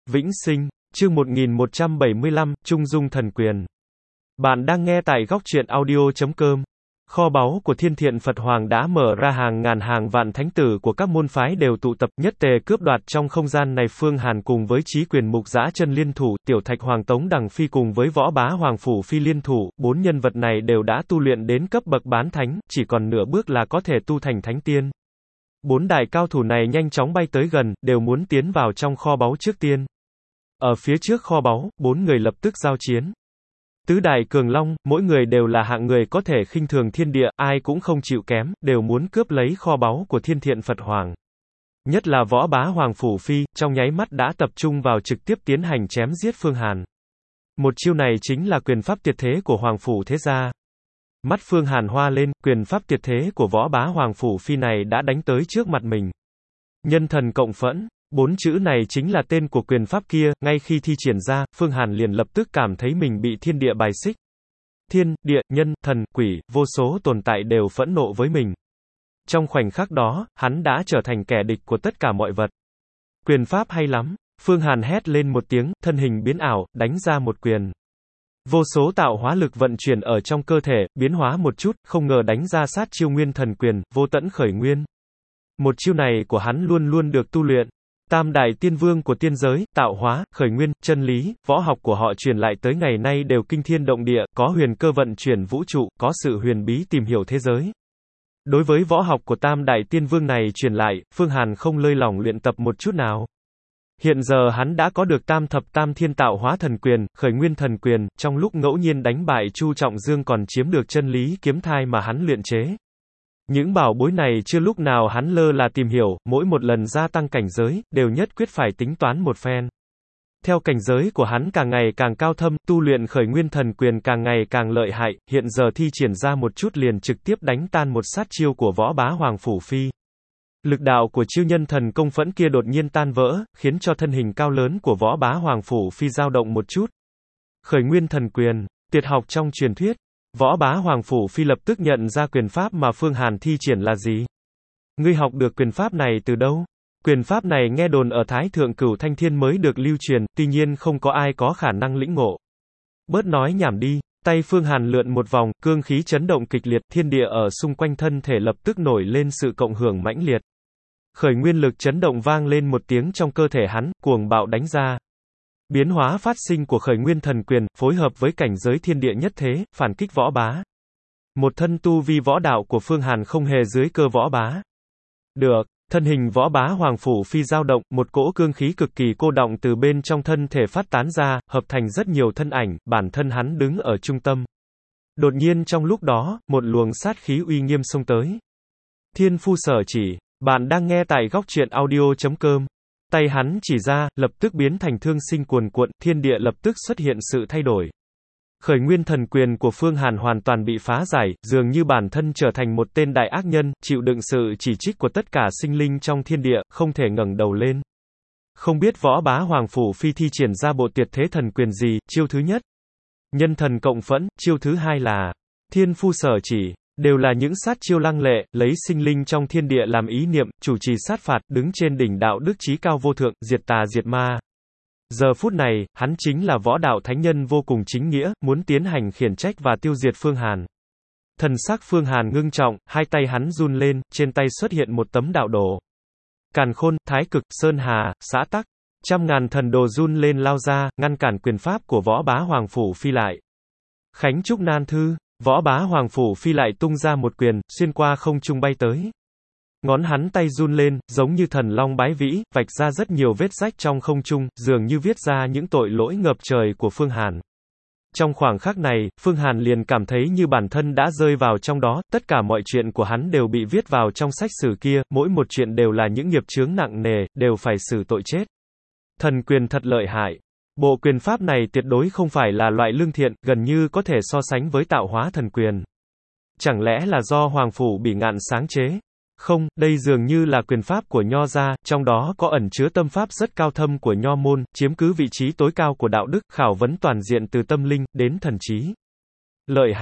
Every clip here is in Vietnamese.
Vĩnh Sinh, chương 1175, Trung Dung Thần Quyền. Bạn đang nghe tại góc truyện audio.com. Kho báu của Thiên Thiện Phật Hoàng đã mở ra, hàng ngàn hàng vạn thánh tử của các môn phái đều tụ tập, nhất tề cướp đoạt trong không gian này. Phương Hàn cùng với Chí Quyền Mục Dã Chân liên thủ, Tiểu Thạch Hoàng Tống Đằng Phi cùng với Võ Bá Hoàng Phủ Phi liên thủ, bốn nhân vật này đều đã tu luyện đến cấp bậc bán thánh, chỉ còn nửa bước là có thể tu thành thánh tiên. Bốn đại cao thủ này nhanh chóng bay tới gần, đều muốn tiến vào trong kho báu trước tiên. Ở phía trước kho báu, bốn người lập tức giao chiến. Tứ đại cường long, mỗi người đều là hạng người có thể khinh thường thiên địa, ai cũng không chịu kém, đều muốn cướp lấy kho báu của Thiên Thiện Phật Hoàng. Nhất là Võ Bá Hoàng Phủ Phi, trong nháy mắt đã tập trung vào trực tiếp tiến hành chém giết Phương Hàn. Một chiêu này chính là quyền pháp tuyệt thế của Hoàng Phủ Thế Gia. Mắt Phương Hàn hoa lên, quyền pháp tuyệt thế của Võ Bá Hoàng Phủ Phi này đã đánh tới trước mặt mình. Nhân thần cộng phẫn, bốn chữ này chính là tên của quyền pháp kia, ngay khi thi triển ra, Phương Hàn liền lập tức cảm thấy mình bị thiên địa bài xích. Thiên, địa, nhân, thần, quỷ, vô số tồn tại đều phẫn nộ với mình. Trong khoảnh khắc đó, hắn đã trở thành kẻ địch của tất cả mọi vật. Quyền pháp hay lắm, Phương Hàn hét lên một tiếng, thân hình biến ảo, đánh ra một quyền. Vô số tạo hóa lực vận chuyển ở trong cơ thể, biến hóa một chút, không ngờ đánh ra sát chiêu Nguyên Thần Quyền, vô tận khởi nguyên. Một chiêu này của hắn luôn luôn được tu luyện. Tam đại tiên vương của tiên giới, tạo hóa, khởi nguyên, chân lý, võ học của họ truyền lại tới ngày nay đều kinh thiên động địa, có huyền cơ vận chuyển vũ trụ, có sự huyền bí tìm hiểu thế giới. Đối với võ học của tam đại tiên vương này truyền lại, Phương Hàn không lơi lỏng luyện tập một chút nào. Hiện giờ hắn đã có được tam thập tam thiên tạo hóa thần quyền, khởi nguyên thần quyền, trong lúc ngẫu nhiên đánh bại Chu Trọng Dương còn chiếm được chân lý kiếm thai mà hắn luyện chế. Những bảo bối này chưa lúc nào hắn lơ là tìm hiểu, mỗi một lần gia tăng cảnh giới, đều nhất quyết phải tính toán một phen. Theo cảnh giới của hắn càng ngày càng cao thâm, tu luyện khởi nguyên thần quyền càng ngày càng lợi hại, hiện giờ thi triển ra một chút liền trực tiếp đánh tan một sát chiêu của Võ Bá Hoàng Phủ Phi. Lực đạo của chiêu nhân thần công phẫn kia đột nhiên tan vỡ, khiến cho thân hình cao lớn của Võ Bá Hoàng Phủ Phi dao động một chút. Khởi nguyên thần quyền, tuyệt học trong truyền thuyết. Võ Bá Hoàng Phủ Phi lập tức nhận ra quyền pháp mà Phương Hàn thi triển là gì. Ngươi học được quyền pháp này từ đâu? Quyền pháp này nghe đồn ở Thái Thượng Cửu Thanh Thiên mới được lưu truyền, tuy nhiên không có ai có khả năng lĩnh ngộ. Bớt nói nhảm đi. Tay Phương Hàn lượn một vòng, cương khí chấn động kịch liệt, thiên địa ở xung quanh thân thể lập tức nổi lên sự cộng hưởng mãnh liệt. Khởi nguyên lực chấn động vang lên một tiếng trong cơ thể hắn, cuồng bạo đánh ra. Biến hóa phát sinh của khởi nguyên thần quyền, phối hợp với cảnh giới thiên địa nhất thế, phản kích Võ Bá. Một thân tu vi võ đạo của Phương Hàn không hề dưới cơ Võ Bá. Được, thân hình Võ Bá Hoàng Phủ Phi dao động, một cỗ cương khí cực kỳ cô đọng từ bên trong thân thể phát tán ra, hợp thành rất nhiều thân ảnh, bản thân hắn đứng ở trung tâm. Đột nhiên trong lúc đó, một luồng sát khí uy nghiêm xông tới. Thiên Phu Sở Chỉ, bạn đang nghe tại góc truyện audio.com. Tay hắn chỉ ra, lập tức biến thành thương sinh cuồn cuộn, thiên địa lập tức xuất hiện sự thay đổi. Khởi nguyên thần quyền của Phương Hàn hoàn toàn bị phá giải, dường như bản thân trở thành một tên đại ác nhân, chịu đựng sự chỉ trích của tất cả sinh linh trong thiên địa, không thể ngẩng đầu lên. Không biết Võ Bá Hoàng Phủ Phi thi triển ra bộ tuyệt thế thần quyền gì, chiêu thứ nhất. Nhân thần cộng phẫn, chiêu thứ hai là Thiên Phu Sở Chỉ. Đều là những sát chiêu lăng lệ, lấy sinh linh trong thiên địa làm ý niệm, chủ trì sát phạt, đứng trên đỉnh đạo đức chí cao vô thượng, diệt tà diệt ma. Giờ phút này, hắn chính là võ đạo thánh nhân vô cùng chính nghĩa, muốn tiến hành khiển trách và tiêu diệt Phương Hàn. Thần sắc Phương Hàn ngưng trọng, hai tay hắn run lên, trên tay xuất hiện một tấm đạo đồ. Càn Khôn, Thái Cực, Sơn Hà, Xã Tắc, trăm ngàn thần đồ run lên lao ra, ngăn cản quyền pháp của Võ Bá Hoàng Phủ Phi lại. Khánh Trúc Nan Thư. Võ Bá Hoàng Phủ Phi lại tung ra một quyền, xuyên qua không trung bay tới. Ngón hắn tay run lên, giống như thần long bái vĩ, vạch ra rất nhiều vết rách trong không trung, dường như viết ra những tội lỗi ngập trời của Phương Hàn. Trong khoảng khắc này, Phương Hàn liền cảm thấy như bản thân đã rơi vào trong đó, tất cả mọi chuyện của hắn đều bị viết vào trong sách sử kia, mỗi một chuyện đều là những nghiệp chướng nặng nề, đều phải xử tội chết. Thần quyền thật lợi hại. Bộ quyền pháp này tuyệt đối không phải là loại lương thiện, gần như có thể so sánh với tạo hóa thần quyền. Chẳng lẽ là do Hoàng Phủ Bỉ Ngạn sáng chế? Không, đây dường như là quyền pháp của Nho gia, trong đó có ẩn chứa tâm pháp rất cao thâm của Nho môn, chiếm cứ vị trí tối cao của đạo đức, khảo vấn toàn diện từ tâm linh đến thần trí. Lợi hại.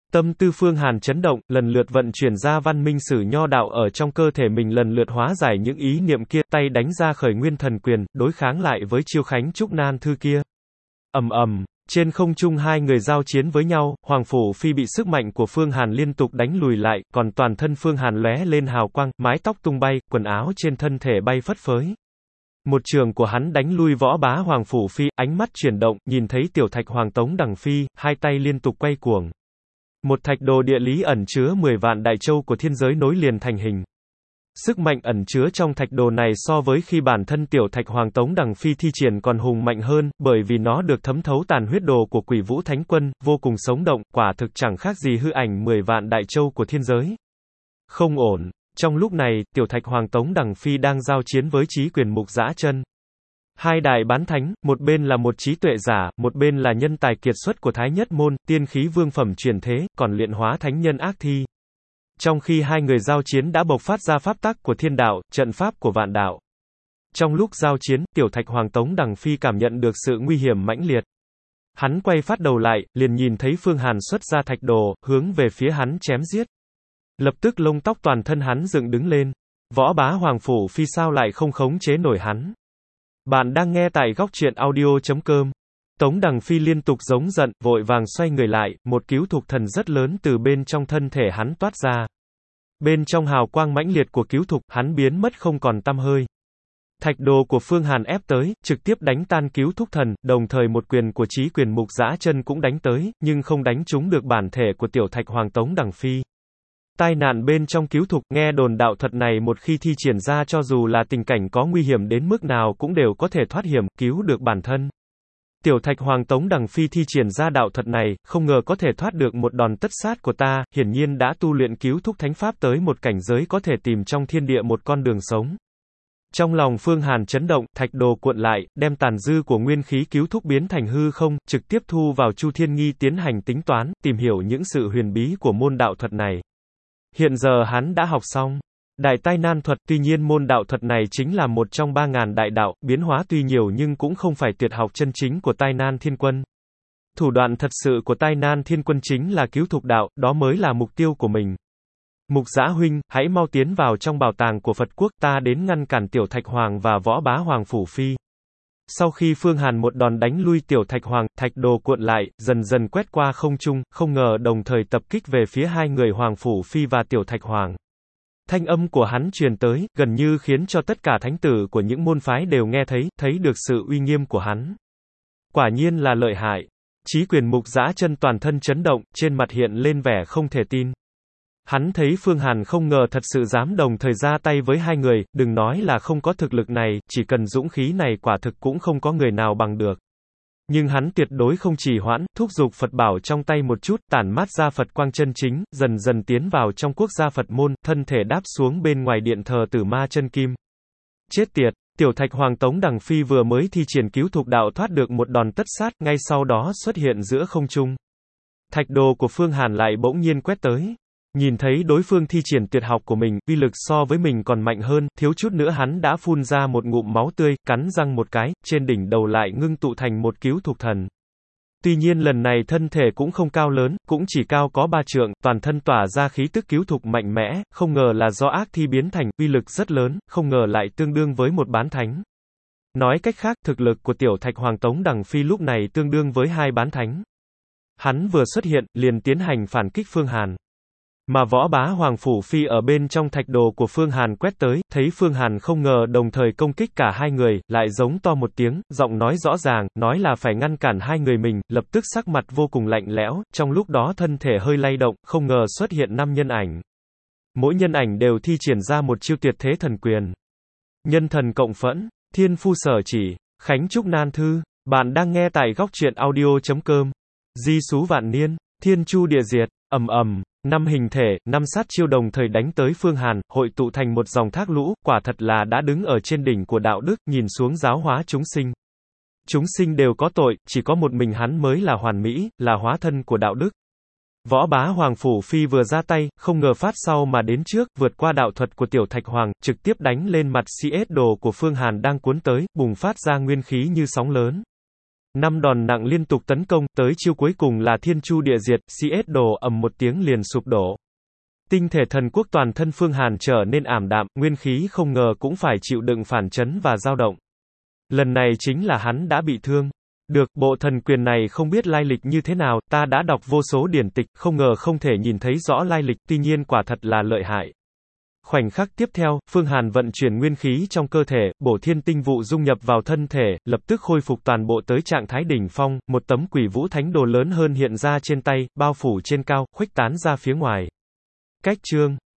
Tâm tư Phương Hàn chấn động, lần lượt vận chuyển ra văn minh sử nho đạo ở trong cơ thể mình, lần lượt hóa giải những ý niệm kia, tay đánh ra khởi nguyên thần quyền, đối kháng lại với chiêu Khánh Trúc Nan Thư kia. Ầm ầm, trên không trung hai người giao chiến với nhau, Hoàng Phủ Phi bị sức mạnh của Phương Hàn liên tục đánh lùi lại, còn toàn thân Phương Hàn lóe lên hào quang, mái tóc tung bay, quần áo trên thân thể bay phất phới. Một trường của hắn đánh lui võ bá Hoàng Phủ Phi, ánh mắt chuyển động, nhìn thấy tiểu thạch Hoàng Tống Đằng Phi, hai tay liên tục quay cuồng. Một thạch đồ địa lý ẩn chứa 10 vạn đại châu của thiên giới nối liền thành hình. Sức mạnh ẩn chứa trong thạch đồ này so với khi bản thân tiểu thạch Hoàng Tống Đằng Phi thi triển còn hùng mạnh hơn, bởi vì nó được thấm thấu tàn huyết đồ của Quỷ Vũ Thánh Quân, vô cùng sống động, quả thực chẳng khác gì hư ảnh 10 vạn đại châu của thiên giới. Không ổn. Trong lúc này, tiểu thạch Hoàng Tống Đằng Phi đang giao chiến với Chí Quyền Mục Dã Chân. Hai đại bán thánh, một bên là một trí tuệ giả, một bên là nhân tài kiệt xuất của Thái Nhất Môn, tiên khí vương phẩm truyền thế, còn luyện hóa thánh nhân ác thi. Trong khi hai người giao chiến đã bộc phát ra pháp tắc của thiên đạo, trận pháp của vạn đạo. Trong lúc giao chiến, tiểu thạch Hoàng Tống Đằng Phi cảm nhận được sự nguy hiểm mãnh liệt. Hắn quay phát đầu lại, liền nhìn thấy Phương Hàn xuất ra thạch đồ, hướng về phía hắn chém giết. Lập tức lông tóc toàn thân hắn dựng đứng lên. Võ bá Hoàng Phủ Phi sao lại không khống chế nổi hắn. Bạn đang nghe tại góc truyện audio.com. Tống Đằng Phi liên tục giống giận, vội vàng xoay người lại, một cứu thục thần rất lớn từ bên trong thân thể hắn toát ra. Bên trong hào quang mãnh liệt của cứu thục, hắn biến mất không còn tăm hơi. Thạch đồ của Phương Hàn ép tới, trực tiếp đánh tan cứu thúc thần, đồng thời một quyền của Chí Quyền Mục Dã Chân cũng đánh tới, nhưng không đánh trúng được bản thể của tiểu thạch Hoàng Tống Đằng Phi. Tai nạn bên trong cứu thục, nghe đồn đạo thuật này một khi thi triển ra cho dù là tình cảnh có nguy hiểm đến mức nào cũng đều có thể thoát hiểm, cứu được bản thân. Tiểu thạch Hoàng Tống Đằng Phi thi triển ra đạo thuật này, không ngờ có thể thoát được một đòn tất sát của ta, hiển nhiên đã tu luyện cứu thúc thánh pháp tới một cảnh giới có thể tìm trong thiên địa một con đường sống. Trong lòng Phương Hàn chấn động, thạch đồ cuộn lại, đem tàn dư của nguyên khí cứu thúc biến thành hư không, trực tiếp thu vào Chu Thiên Nghi tiến hành tính toán, tìm hiểu những sự huyền bí của môn đạo thuật này. Hiện giờ hắn đã học xong Đại Tai Nan thuật, tuy nhiên môn đạo thuật này chính là một trong 3000 đại đạo, biến hóa tuy nhiều nhưng cũng không phải tuyệt học chân chính của Tai Nan Thiên Quân. Thủ đoạn thật sự của Tai Nan Thiên Quân chính là cứu thục đạo, đó mới là mục tiêu của mình. Mục Dã huynh, hãy mau tiến vào trong bảo tàng của Phật quốc, ta đến ngăn cản tiểu thạch Hoàng và võ bá Hoàng Phủ Phi. Sau khi Phương Hàn một đòn đánh lui tiểu thạch Hoàng, thạch đồ cuộn lại, dần dần quét qua không trung, không ngờ đồng thời tập kích về phía hai người Hoàng Phủ Phi và tiểu thạch Hoàng. Thanh âm của hắn truyền tới, gần như khiến cho tất cả thánh tử của những môn phái đều nghe thấy được sự uy nghiêm của hắn. Quả nhiên là lợi hại. Chí Quyền Mục Dã Chân toàn thân chấn động, trên mặt hiện lên vẻ không thể tin. Hắn thấy Phương Hàn không ngờ thật sự dám đồng thời ra tay với hai người, đừng nói là không có thực lực này, chỉ cần dũng khí này quả thực cũng không có người nào bằng được. Nhưng hắn tuyệt đối không trì hoãn, thúc giục Phật bảo trong tay một chút, tản mát ra Phật quang chân chính, dần dần tiến vào trong quốc gia Phật môn, thân thể đáp xuống bên ngoài điện thờ Tử Ma Chân Kim. Chết tiệt, tiểu thạch Hoàng Tống Đằng Phi vừa mới thi triển cứu thục đạo thoát được một đòn tất sát, ngay sau đó xuất hiện giữa không trung. Thạch đồ của Phương Hàn lại bỗng nhiên quét tới. Nhìn thấy đối phương thi triển tuyệt học của mình, uy lực so với mình còn mạnh hơn, thiếu chút nữa hắn đã phun ra một ngụm máu tươi, cắn răng một cái, trên đỉnh đầu lại ngưng tụ thành một cứu thục thần. Tuy nhiên lần này thân thể cũng không cao lớn, cũng chỉ cao có 3 trượng, toàn thân tỏa ra khí tức cứu thục mạnh mẽ, không ngờ là do ác thi biến thành, uy lực rất lớn, không ngờ lại tương đương với một bán thánh. Nói cách khác, thực lực của tiểu thạch Hoàng Tống Đằng Phi lúc này tương đương với 2 bán thánh. Hắn vừa xuất hiện, liền tiến hành phản kích Phương Hàn. Mà võ bá Hoàng Phủ Phi ở bên trong thạch đồ của Phương Hàn quét tới, thấy Phương Hàn không ngờ đồng thời công kích cả hai người, lại giống to một tiếng, giọng nói rõ ràng, nói là phải ngăn cản hai người mình, lập tức sắc mặt vô cùng lạnh lẽo, trong lúc đó thân thể hơi lay động, không ngờ xuất hiện 5 nhân ảnh. Mỗi nhân ảnh đều thi triển ra một chiêu tuyệt thế thần quyền. Nhân thần cộng phẫn, thiên phu sở chỉ, Khánh Trúc Nan Thư, bạn đang nghe tại góc truyện audio.com. Di xú vạn niên, thiên chu địa diệt, ầm ầm. 5 hình thể, 5 sát chiêu đồng thời đánh tới Phương Hàn, hội tụ thành một dòng thác lũ, quả thật là đã đứng ở trên đỉnh của đạo đức, nhìn xuống giáo hóa chúng sinh. Chúng sinh đều có tội, chỉ có một mình hắn mới là hoàn mỹ, là hóa thân của đạo đức. Võ bá Hoàng Phủ Phi vừa ra tay, không ngờ phát sau mà đến trước, vượt qua đạo thuật của tiểu thạch Hoàng, trực tiếp đánh lên mặt CS đồ của Phương Hàn đang cuốn tới, bùng phát ra nguyên khí như sóng lớn. 5 đòn nặng liên tục tấn công, tới chiêu cuối cùng là thiên chu địa diệt, CS đồ, ầm một tiếng liền sụp đổ. Tinh thể thần quốc toàn thân Phương Hàn trở nên ảm đạm, nguyên khí không ngờ cũng phải chịu đựng phản chấn và dao động. Lần này chính là hắn đã bị thương. Được, bộ thần quyền này không biết lai lịch như thế nào, ta đã đọc vô số điển tịch, không ngờ không thể nhìn thấy rõ lai lịch, tuy nhiên quả thật là lợi hại. Khoảnh khắc tiếp theo, Phương Hàn vận chuyển nguyên khí trong cơ thể, bổ thiên tinh vụ dung nhập vào thân thể, lập tức khôi phục toàn bộ tới trạng thái đỉnh phong, một tấm quỷ vũ thánh đồ lớn hơn hiện ra trên tay, bao phủ trên cao, khuếch tán ra phía ngoài. Cách chương